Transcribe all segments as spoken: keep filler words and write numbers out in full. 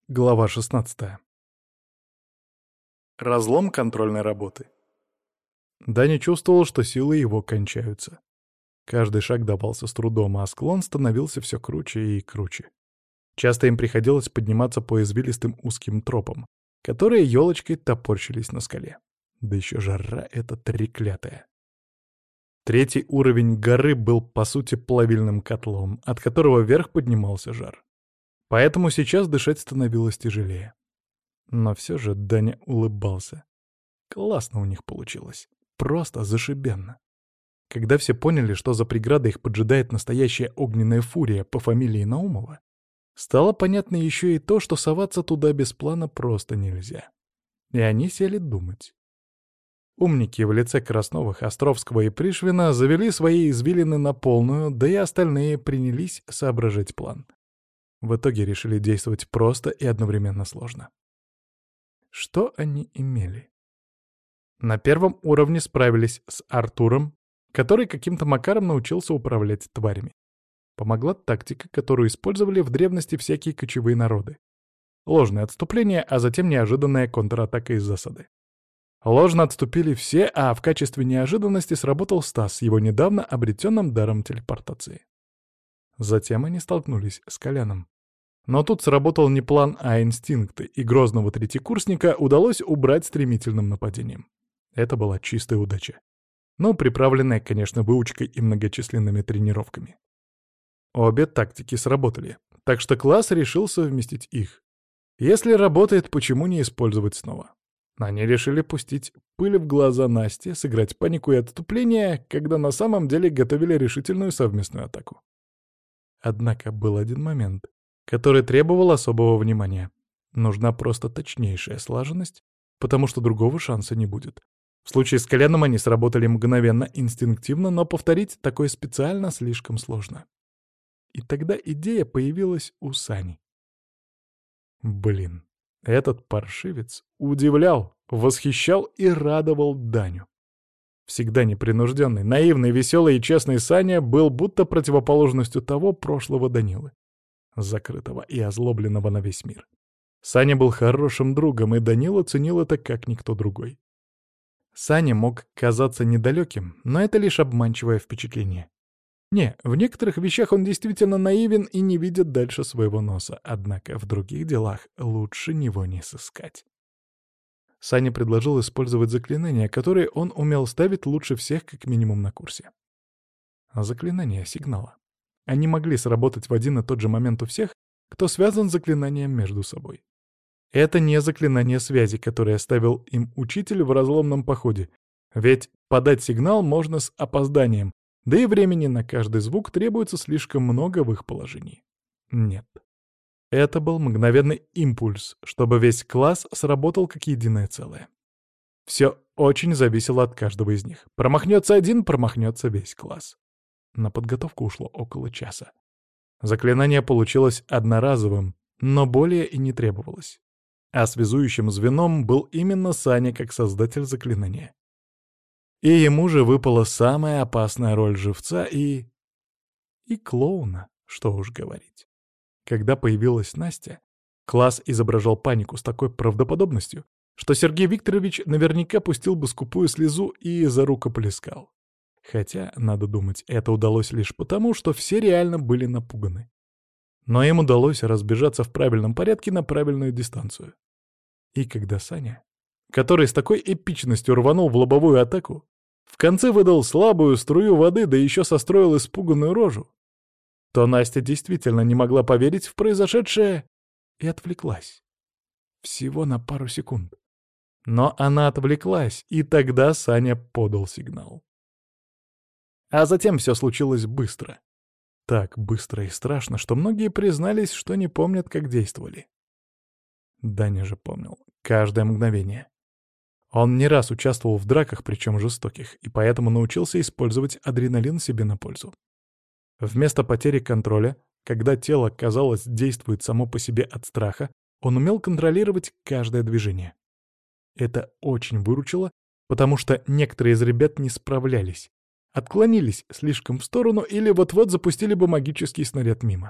Глава шестнадцатая. Разлом контрольной работы. Даня чувствовал, что силы его кончаются. Каждый шаг давался с трудом, а склон становился все круче и круче. Часто им приходилось подниматься по извилистым узким тропам, которые елочкой топорщились на скале. Да еще жара эта треклятая. Третий уровень горы был, по сути, плавильным котлом, от которого вверх поднимался жар. Поэтому сейчас дышать становилось тяжелее. Но все же Даня улыбался. Классно у них получилось. Просто зашибенно. Когда все поняли, что за преградой их поджидает настоящая огненная фурия по фамилии Наумова, стало понятно еще и то, что соваться туда без плана просто нельзя. И они сели думать. Умники в лице Красновых, Островского и Пришвина завели свои извилины на полную, да и остальные принялись соображать план. В итоге решили действовать просто и одновременно сложно. Что они имели? На первом уровне справились с Артуром, который каким-то макаром научился управлять тварями. Помогла тактика, которую использовали в древности всякие кочевые народы. Ложное отступление, а затем неожиданная контратака из засады. Ложно отступили все, а в качестве неожиданности сработал Стас с его недавно обретенным даром телепортации. Затем они столкнулись с Коляном. Но тут сработал не план, а инстинкты, и грозного третьекурсника удалось убрать стремительным нападением. Это была чистая удача. Но приправленная, конечно, выучкой и многочисленными тренировками. Обе тактики сработали, так что класс решил совместить их. Если работает, почему не использовать снова? Они решили пустить пыль в глаза Насте, сыграть панику и отступление, когда на самом деле готовили решительную совместную атаку. Однако был один момент, который требовал особого внимания. Нужна просто точнейшая слаженность, потому что другого шанса не будет. В случае с Коляном они сработали мгновенно, инстинктивно, но повторить такое специально слишком сложно. И тогда идея появилась у Сани. Блин, этот паршивец удивлял, восхищал и радовал Даню. Всегда непринужденный, наивный, веселый и честный Саня был будто противоположностью того прошлого Данилы, закрытого и озлобленного на весь мир. Саня был хорошим другом, и Данила ценил это как никто другой. Саня мог казаться недалеким, но это лишь обманчивое впечатление. Не, в некоторых вещах он действительно наивен и не видит дальше своего носа, однако в других делах лучше него не сыскать. Саня предложил использовать заклинания, которые он умел ставить лучше всех как минимум на курсе. Заклинания сигнала. Они могли сработать в один и тот же момент у всех, кто связан с заклинанием между собой. Это не заклинание связи, которое оставил им учитель в разломном походе, ведь подать сигнал можно с опозданием, да и времени на каждый звук требуется слишком много в их положении. Нет. Это был мгновенный импульс, чтобы весь класс сработал как единое целое. Все очень зависело от каждого из них. Промахнется один, промахнется весь класс. На подготовку ушло около часа. Заклинание получилось одноразовым, но более и не требовалось. А связующим звеном был именно Саня как создатель заклинания. И ему же выпала самая опасная роль живца и... и клоуна, что уж говорить. Когда появилась Настя, класс изображал панику с такой правдоподобностью, что Сергей Викторович наверняка пустил бы скупую слезу и зарукоплескал. Хотя, надо думать, это удалось лишь потому, что все реально были напуганы. Но им удалось разбежаться в правильном порядке на правильную дистанцию. И когда Саня, который с такой эпичностью рванул в лобовую атаку, в конце выдал слабую струю воды, да еще состроил испуганную рожу, то Настя действительно не могла поверить в произошедшее и отвлеклась. Всего на пару секунд. Но она отвлеклась, и тогда Саня подал сигнал. А затем все случилось быстро. Так быстро и страшно, что многие признались, что не помнят, как действовали. Даня же помнил каждое мгновение. Он не раз участвовал в драках, причем жестоких, и поэтому научился использовать адреналин себе на пользу. Вместо потери контроля, когда тело, казалось, действует само по себе от страха, он умел контролировать каждое движение. Это очень выручило, потому что некоторые из ребят не справлялись, отклонились слишком в сторону или вот-вот запустили бы магический снаряд мимо.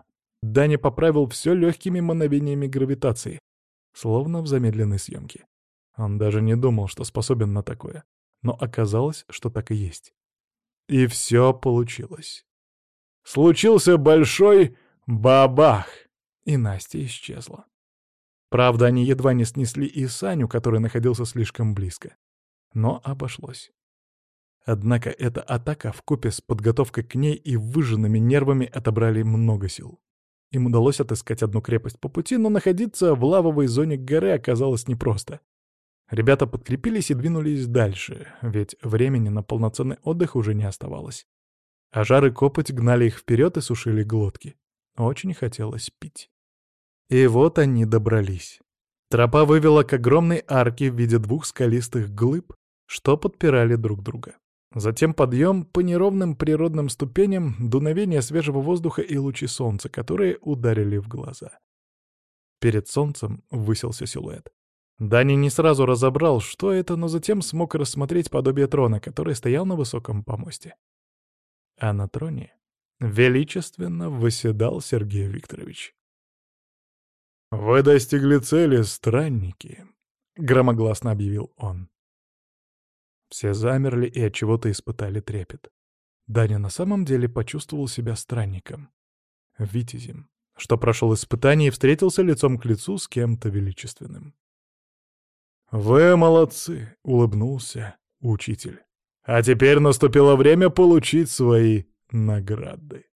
Даня поправил все легкими мановениями гравитации, словно в замедленной съемке. Он даже не думал, что способен на такое. Но оказалось, что так и есть. И все получилось. Случился большой бабах, и Настя исчезла. Правда, они едва не снесли и Саню, который находился слишком близко. Но обошлось. Однако эта атака вкупе с подготовкой к ней и выжженными нервами отобрали много сил. Им удалось отыскать одну крепость по пути, но находиться в лавовой зоне горы оказалось непросто. Ребята подкрепились и двинулись дальше, ведь времени на полноценный отдых уже не оставалось. А жар и копоть гнали их вперед и сушили глотки. Очень хотелось пить. И вот они добрались. Тропа вывела к огромной арке в виде двух скалистых глыб, что подпирали друг друга. Затем подъем по неровным природным ступеням, дуновение свежего воздуха и лучи солнца, которые ударили в глаза. Перед солнцем высился силуэт. Даня не сразу разобрал, что это, но затем смог рассмотреть подобие трона, который стоял на высоком помосте. А на троне величественно восседал Сергей Викторович. «Вы достигли цели, странники», — громогласно объявил он. Все замерли и от чего-то испытали трепет. Даня на самом деле почувствовал себя странником, витязем, что прошел испытание и встретился лицом к лицу с кем-то величественным. «Вы молодцы», — улыбнулся учитель. «А теперь наступило время получить свои награды».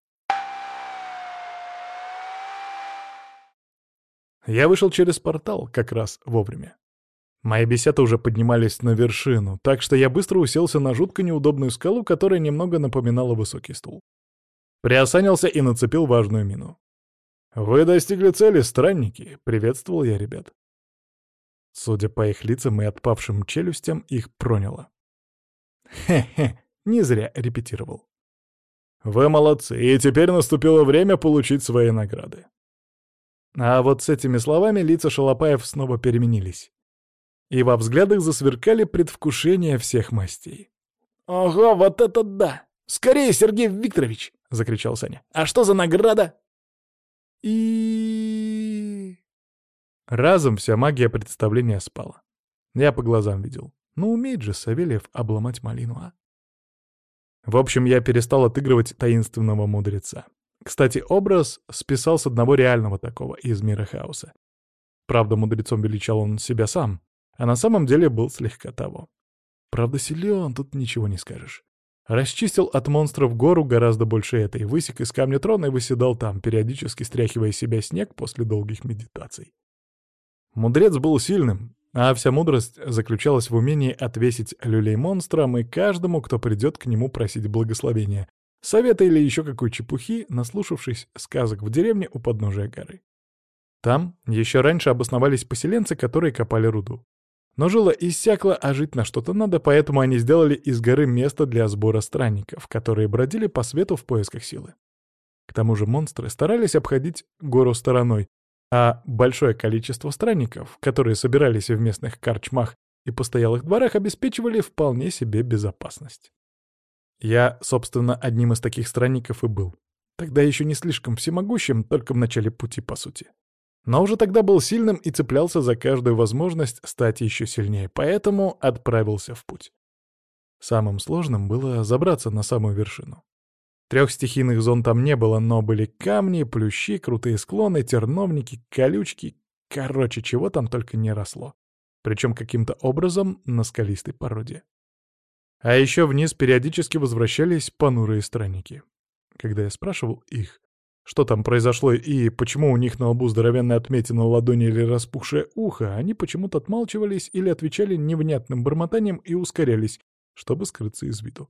Я вышел через портал как раз вовремя. Мои бесята уже поднимались на вершину, так что я быстро уселся на жутко неудобную скалу, которая немного напоминала высокий стул. Приосанился и нацепил важную мину. «Вы достигли цели, странники», — приветствовал я ребят. Судя по их лицам и отпавшим челюстям, их проняло. Хе-хе, не зря репетировал. «Вы молодцы, и теперь наступило время получить свои награды». А вот с этими словами лица шалопаев снова переменились. И во взглядах засверкали предвкушения всех мастей. «Ого, вот это да! Скорее, Сергей Викторович!» — закричал Саня. «А что за награда?» И разом вся магия представления спала. Я по глазам видел. Ну, умеет же Савельев обломать малину, а? В общем, я перестал отыгрывать таинственного мудреца. Кстати, образ списал с одного реального такого из мира хаоса. Правда, мудрецом величал он себя сам, а на самом деле был слегка того. Правда, силен, тут ничего не скажешь. Расчистил от монстров гору гораздо больше этой, высек из камня трона и выседал там, периодически стряхивая с себя снег после долгих медитаций. Мудрец был сильным, а вся мудрость заключалась в умении отвесить люлей монстрам и каждому, кто придет к нему просить благословения, совета или еще какой чепухи, наслушавшись сказок в деревне у подножия горы. Там еще раньше обосновались поселенцы, которые копали руду. Но жила иссякла, а жить на что-то надо, поэтому они сделали из горы место для сбора странников, которые бродили по свету в поисках силы. К тому же монстры старались обходить гору стороной, а большое количество странников, которые собирались в местных корчмах и постоялых дворах, обеспечивали вполне себе безопасность. Я, собственно, одним из таких странников и был. Тогда еще не слишком всемогущим, только в начале пути, по сути. Но уже тогда был сильным и цеплялся за каждую возможность стать еще сильнее, поэтому отправился в путь. Самым сложным было забраться на самую вершину. Трех стихийных зон там не было, но были камни, плющи, крутые склоны, терновники, колючки. Короче, чего там только не росло. Причем каким-то образом на скалистой породе. А еще вниз периодически возвращались понурые странники. Когда я спрашивал их, что там произошло и почему у них на лбу здоровенная отметина на ладони или распухшее ухо, они почему-то отмалчивались или отвечали невнятным бормотанием и ускорялись, чтобы скрыться из виду.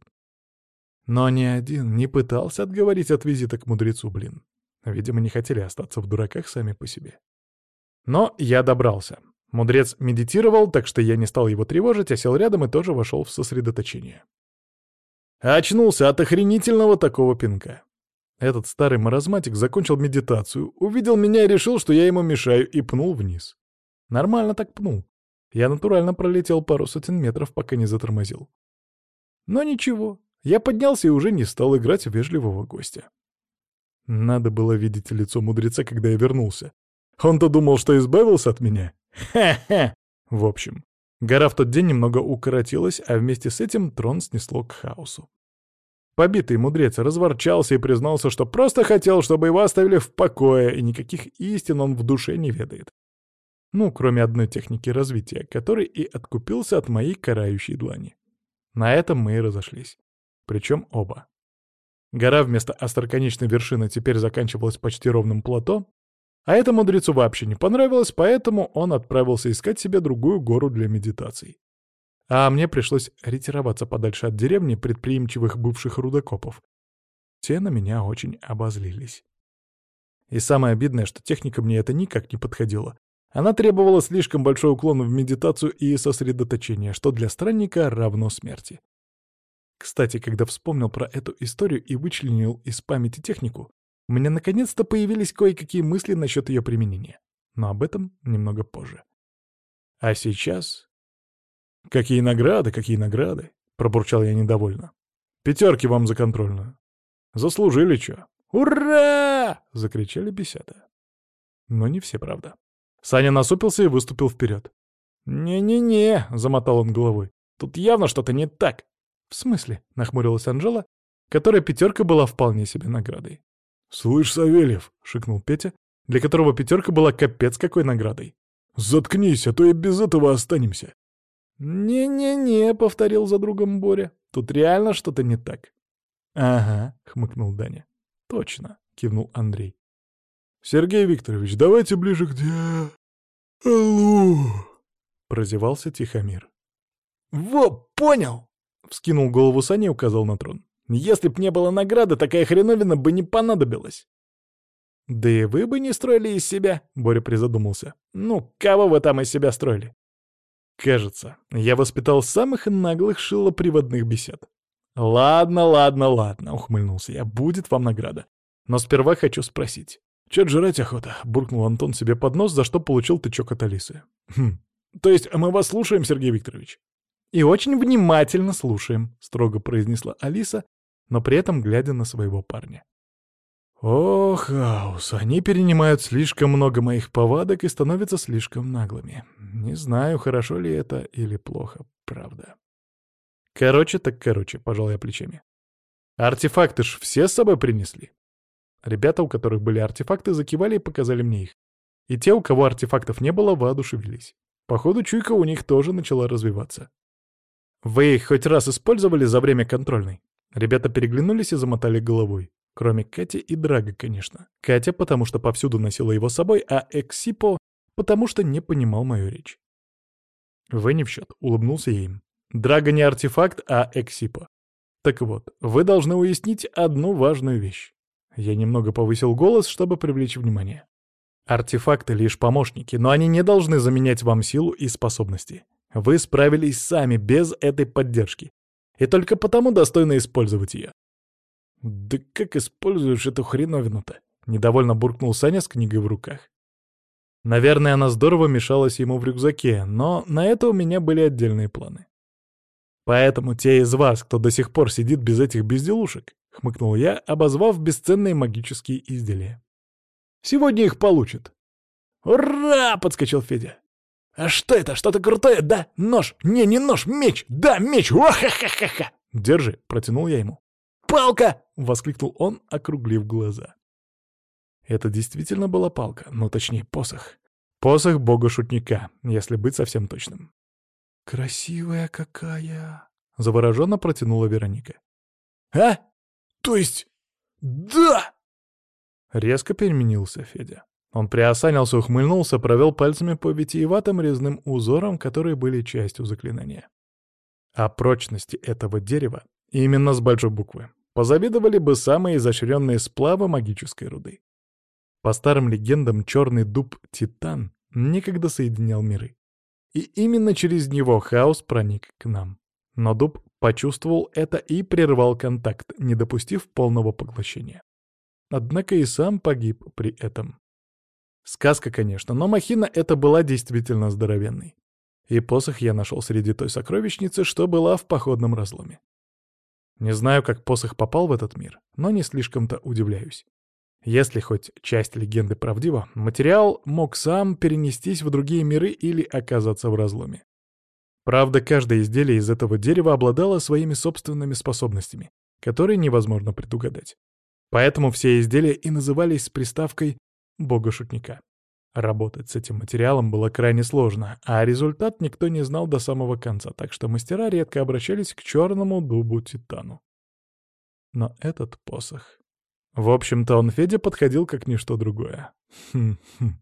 Но ни один не пытался отговорить от визита к мудрецу, блин. Видимо, не хотели остаться в дураках сами по себе. Но я добрался. Мудрец медитировал, так что я не стал его тревожить, а сел рядом и тоже вошел в сосредоточение. Очнулся от охренительного такого пинка. Этот старый маразматик закончил медитацию, увидел меня и решил, что я ему мешаю, и пнул вниз. Нормально так пнул. Я натурально пролетел пару сотен метров, пока не затормозил. Но ничего, я поднялся и уже не стал играть в вежливого гостя. Надо было видеть лицо мудреца, когда я вернулся. Он-то думал, что избавился от меня? Ха-ха! В общем, гора в тот день немного укоротилась, а вместе с этим трон снесло к хаосу. Побитый мудрец разворчался и признался, что просто хотел, чтобы его оставили в покое, и никаких истин он в душе не ведает. Ну, кроме одной техники развития, которой и откупился от моей карающей длани. На этом мы и разошлись. Причем оба. Гора вместо остроконечной вершины теперь заканчивалась почти ровным плато, а это мудрецу вообще не понравилось, поэтому он отправился искать себе другую гору для медитаций. А мне пришлось ретироваться подальше от деревни предприимчивых бывших рудокопов. Те на меня очень обозлились. И самое обидное, что техника мне это никак не подходила. Она требовала слишком большой уклон в медитацию и сосредоточение, что для странника равно смерти. Кстати, когда вспомнил про эту историю и вычленил из памяти технику, у меня наконец-то появились кое-какие мысли насчет ее применения. Но об этом немного позже. А сейчас... «Какие награды, какие награды!» — пробурчал я недовольно. «Пятерки вам за контрольную. Заслужили чё?» «Ура!» — закричали бесята. Но не все, правда. Саня насупился и выступил вперед. «Не-не-не», — замотал он головой. «Тут явно что-то не так». «В смысле?» — нахмурилась Анжела, которая пятерка была вполне себе наградой. «Слышь, Савельев», — шикнул Петя, для которого пятерка была капец какой наградой. «Заткнись, а то и без этого останемся». «Не-не-не», — повторил за другом Боря. «Тут реально что-то не так». «Ага», — хмыкнул Даня. «Точно», — кивнул Андрей. «Сергей Викторович, давайте ближе к де... Алло!» — прозевался Тихомир. «Во, понял!» — вскинул голову Саня и указал на трон. «Если б не было награды, такая хреновина бы не понадобилась». «Да и вы бы не строили из себя», — Боря призадумался. «Ну, кого вы там из себя строили?» «Кажется, я воспитал самых наглых шилоприводных бесед». «Ладно, ладно, ладно», — ухмыльнулся я, — «будет вам награда. Но сперва хочу спросить». «Чё-то жрать охота», — буркнул Антон себе под нос, за что получил тычок от Алисы. «Хм, то есть мы вас слушаем, Сергей Викторович?» «И очень внимательно слушаем», — строго произнесла Алиса, но при этом глядя на своего парня. «О, хаос, они перенимают слишком много моих повадок и становятся слишком наглыми. Не знаю, хорошо ли это или плохо, правда». «Короче так короче», — пожал я плечами. «Артефакты ж все с собой принесли?» Ребята, у которых были артефакты, закивали и показали мне их. И те, у кого артефактов не было, воодушевились. Походу, чуйка у них тоже начала развиваться. «Вы их хоть раз использовали за время контрольной?» Ребята переглянулись и замотали головой. Кроме Кати и Драга, конечно. Катя, потому что повсюду носила его с собой, а Эксипо, потому что не понимал мою речь. «Вы не в счет», — улыбнулся я им. «Драга не артефакт, а Эксипо. Так вот, вы должны уяснить одну важную вещь». Я немного повысил голос, чтобы привлечь внимание. «Артефакты — лишь помощники, но они не должны заменять вам силу и способности. Вы справились сами, без этой поддержки. И только потому достойно использовать ее». «Да как используешь эту хреновину-то?» — недовольно буркнул Саня с книгой в руках. Наверное, она здорово мешалась ему в рюкзаке, но на это у меня были отдельные планы. «Поэтому те из вас, кто до сих пор сидит без этих безделушек», — хмыкнул я, обозвав бесценные магические изделия. «Сегодня их получат». «Ура!» — подскочил Федя. «А что это? Что-то крутое, да? Нож? Не, не нож, меч! Да, меч! Ва-ха-ха-ха-ха!» «Держи», — протянул я ему. «Палка!» — воскликнул он, округлив глаза. Это действительно была палка, ну, точнее, посох. Посох бога-шутника, если быть совсем точным. «Красивая какая!» — завороженно протянула Вероника. «А? То есть... да!» Резко переменился Федя. Он приосанился, ухмыльнулся, провел пальцами по витиеватым резным узорам, которые были частью заклинания. О прочности этого дерева, именно с большой буквы, позавидовали бы самые изощренные сплавы магической руды. По старым легендам, черный дуб Титан некогда соединял миры. И именно через него хаос проник к нам. Но дуб почувствовал это и прервал контакт, не допустив полного поглощения. Однако и сам погиб при этом. Сказка, конечно, но махина эта была действительно здоровенной. И посох я нашел среди той сокровищницы, что была в походном разломе. Не знаю, как посох попал в этот мир, но не слишком-то удивляюсь. Если хоть часть легенды правдива, материал мог сам перенестись в другие миры или оказаться в разломе. Правда, каждое изделие из этого дерева обладало своими собственными способностями, которые невозможно предугадать. Поэтому все изделия и назывались с приставкой «бога-шутника». Работать с этим материалом было крайне сложно, а результат никто не знал до самого конца, так что мастера редко обращались к черному дубу-титану. Но этот посох... В общем-то, он Феде подходил как ничто другое. Хм-хм.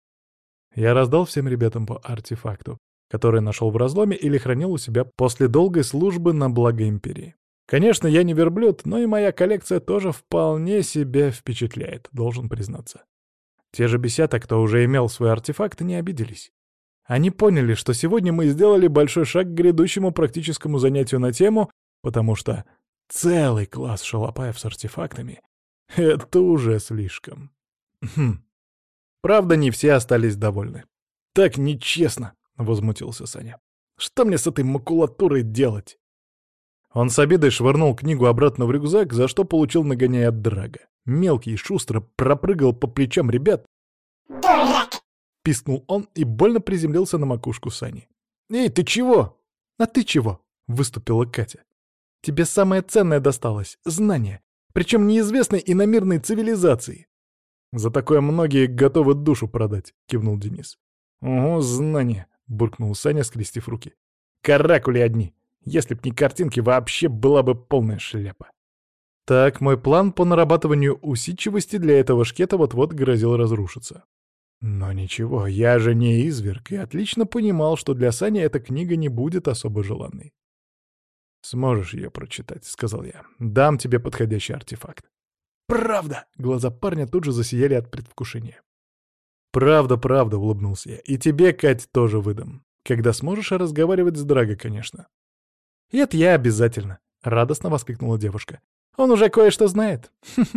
Я раздал всем ребятам по артефакту, который нашел в разломе или хранил у себя после долгой службы на благо Империи. Конечно, я не верблюд, но и моя коллекция тоже вполне себя впечатляет, должен признаться. Те же бесята, кто уже имел свой артефакт, не обиделись. Они поняли, что сегодня мы сделали большой шаг к грядущему практическому занятию на тему, потому что целый класс шалопаев с артефактами — это уже слишком. Хм. Правда, не все остались довольны. «Так нечестно!» — возмутился Саня. «Что мне с этой макулатурой делать?» Он с обидой швырнул книгу обратно в рюкзак, за что получил нагоняй от Драга. Мелкий и шустро пропрыгал по плечам ребят. «Дурак!» — пискнул он и больно приземлился на макушку Сани. «Эй, ты чего?» «А ты чего?» — выступила Катя. «Тебе самое ценное досталось — знание, причем неизвестной иномирной цивилизации». «За такое многие готовы душу продать», — кивнул Денис. «Ого, знание», — буркнул Саня, скрестив руки. «Каракули одни. Если б не картинки, вообще была бы полная шляпа». Так, мой план по нарабатыванию усидчивости для этого шкета вот-вот грозил разрушиться. Но ничего, я же не изверг и отлично понимал, что для Сани эта книга не будет особо желанной. «Сможешь ее прочитать», — сказал я. «Дам тебе подходящий артефакт». «Правда!» — глаза парня тут же засияли от предвкушения. «Правда, правда», — улыбнулся я. «И тебе, Кать, тоже выдам. Когда сможешь разговаривать с Драго, конечно». «И это я обязательно», — радостно воскликнула девушка. «Он уже кое-что знает».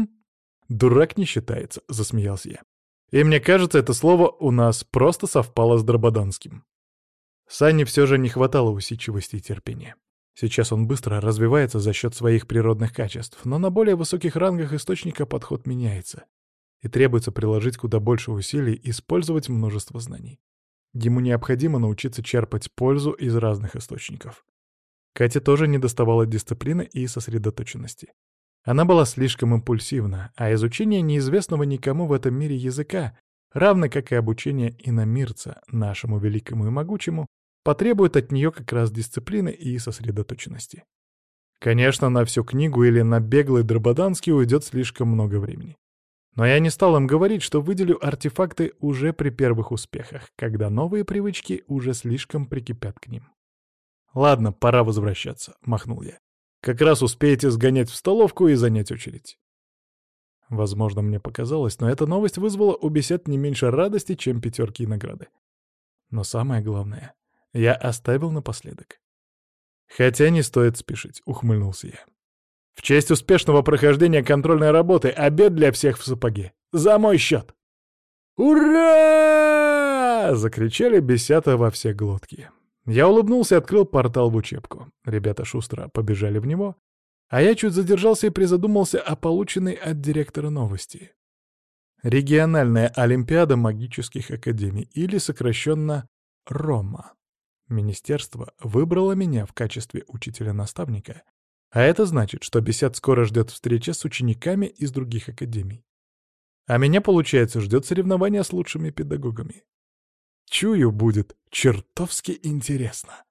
«Дурак не считается», — засмеялся я. «И мне кажется, это слово у нас просто совпало с драбаданским». Сане все же не хватало усидчивости и терпения. Сейчас он быстро развивается за счет своих природных качеств, но на более высоких рангах источника подход меняется, и требуется приложить куда больше усилий и использовать множество знаний. Ему необходимо научиться черпать пользу из разных источников. Кате тоже недоставало дисциплины и сосредоточенности. Она была слишком импульсивна, а изучение неизвестного никому в этом мире языка, равно как и обучение иномирца, нашему великому и могучему, потребует от нее как раз дисциплины и сосредоточенности. Конечно, на всю книгу или на беглый драбаданский уйдет слишком много времени. Но я не стал им говорить, что выделю артефакты уже при первых успехах, когда новые привычки уже слишком прикипят к ним. «Ладно, пора возвращаться», — махнул я. «Как раз успеете сгонять в столовку и занять очередь». Возможно, мне показалось, но эта новость вызвала у бесед не меньше радости, чем пятерки и награды. Но самое главное, я оставил напоследок. «Хотя не стоит спешить», — ухмыльнулся я. «В честь успешного прохождения контрольной работы обед для всех в сапоге. За мой счет!» «Ура!» — закричали бесята во все глотки. Я улыбнулся и открыл портал в учебку. Ребята шустро побежали в него, а я чуть задержался и призадумался о полученной от директора новости. Региональная олимпиада магических академий, или сокращенно РОМА. Министерство выбрало меня в качестве учителя-наставника, а это значит, что бесед скоро ждет встреча с учениками из других академий. А меня, получается, ждет соревнование с лучшими педагогами. Чую, будет чертовски интересно.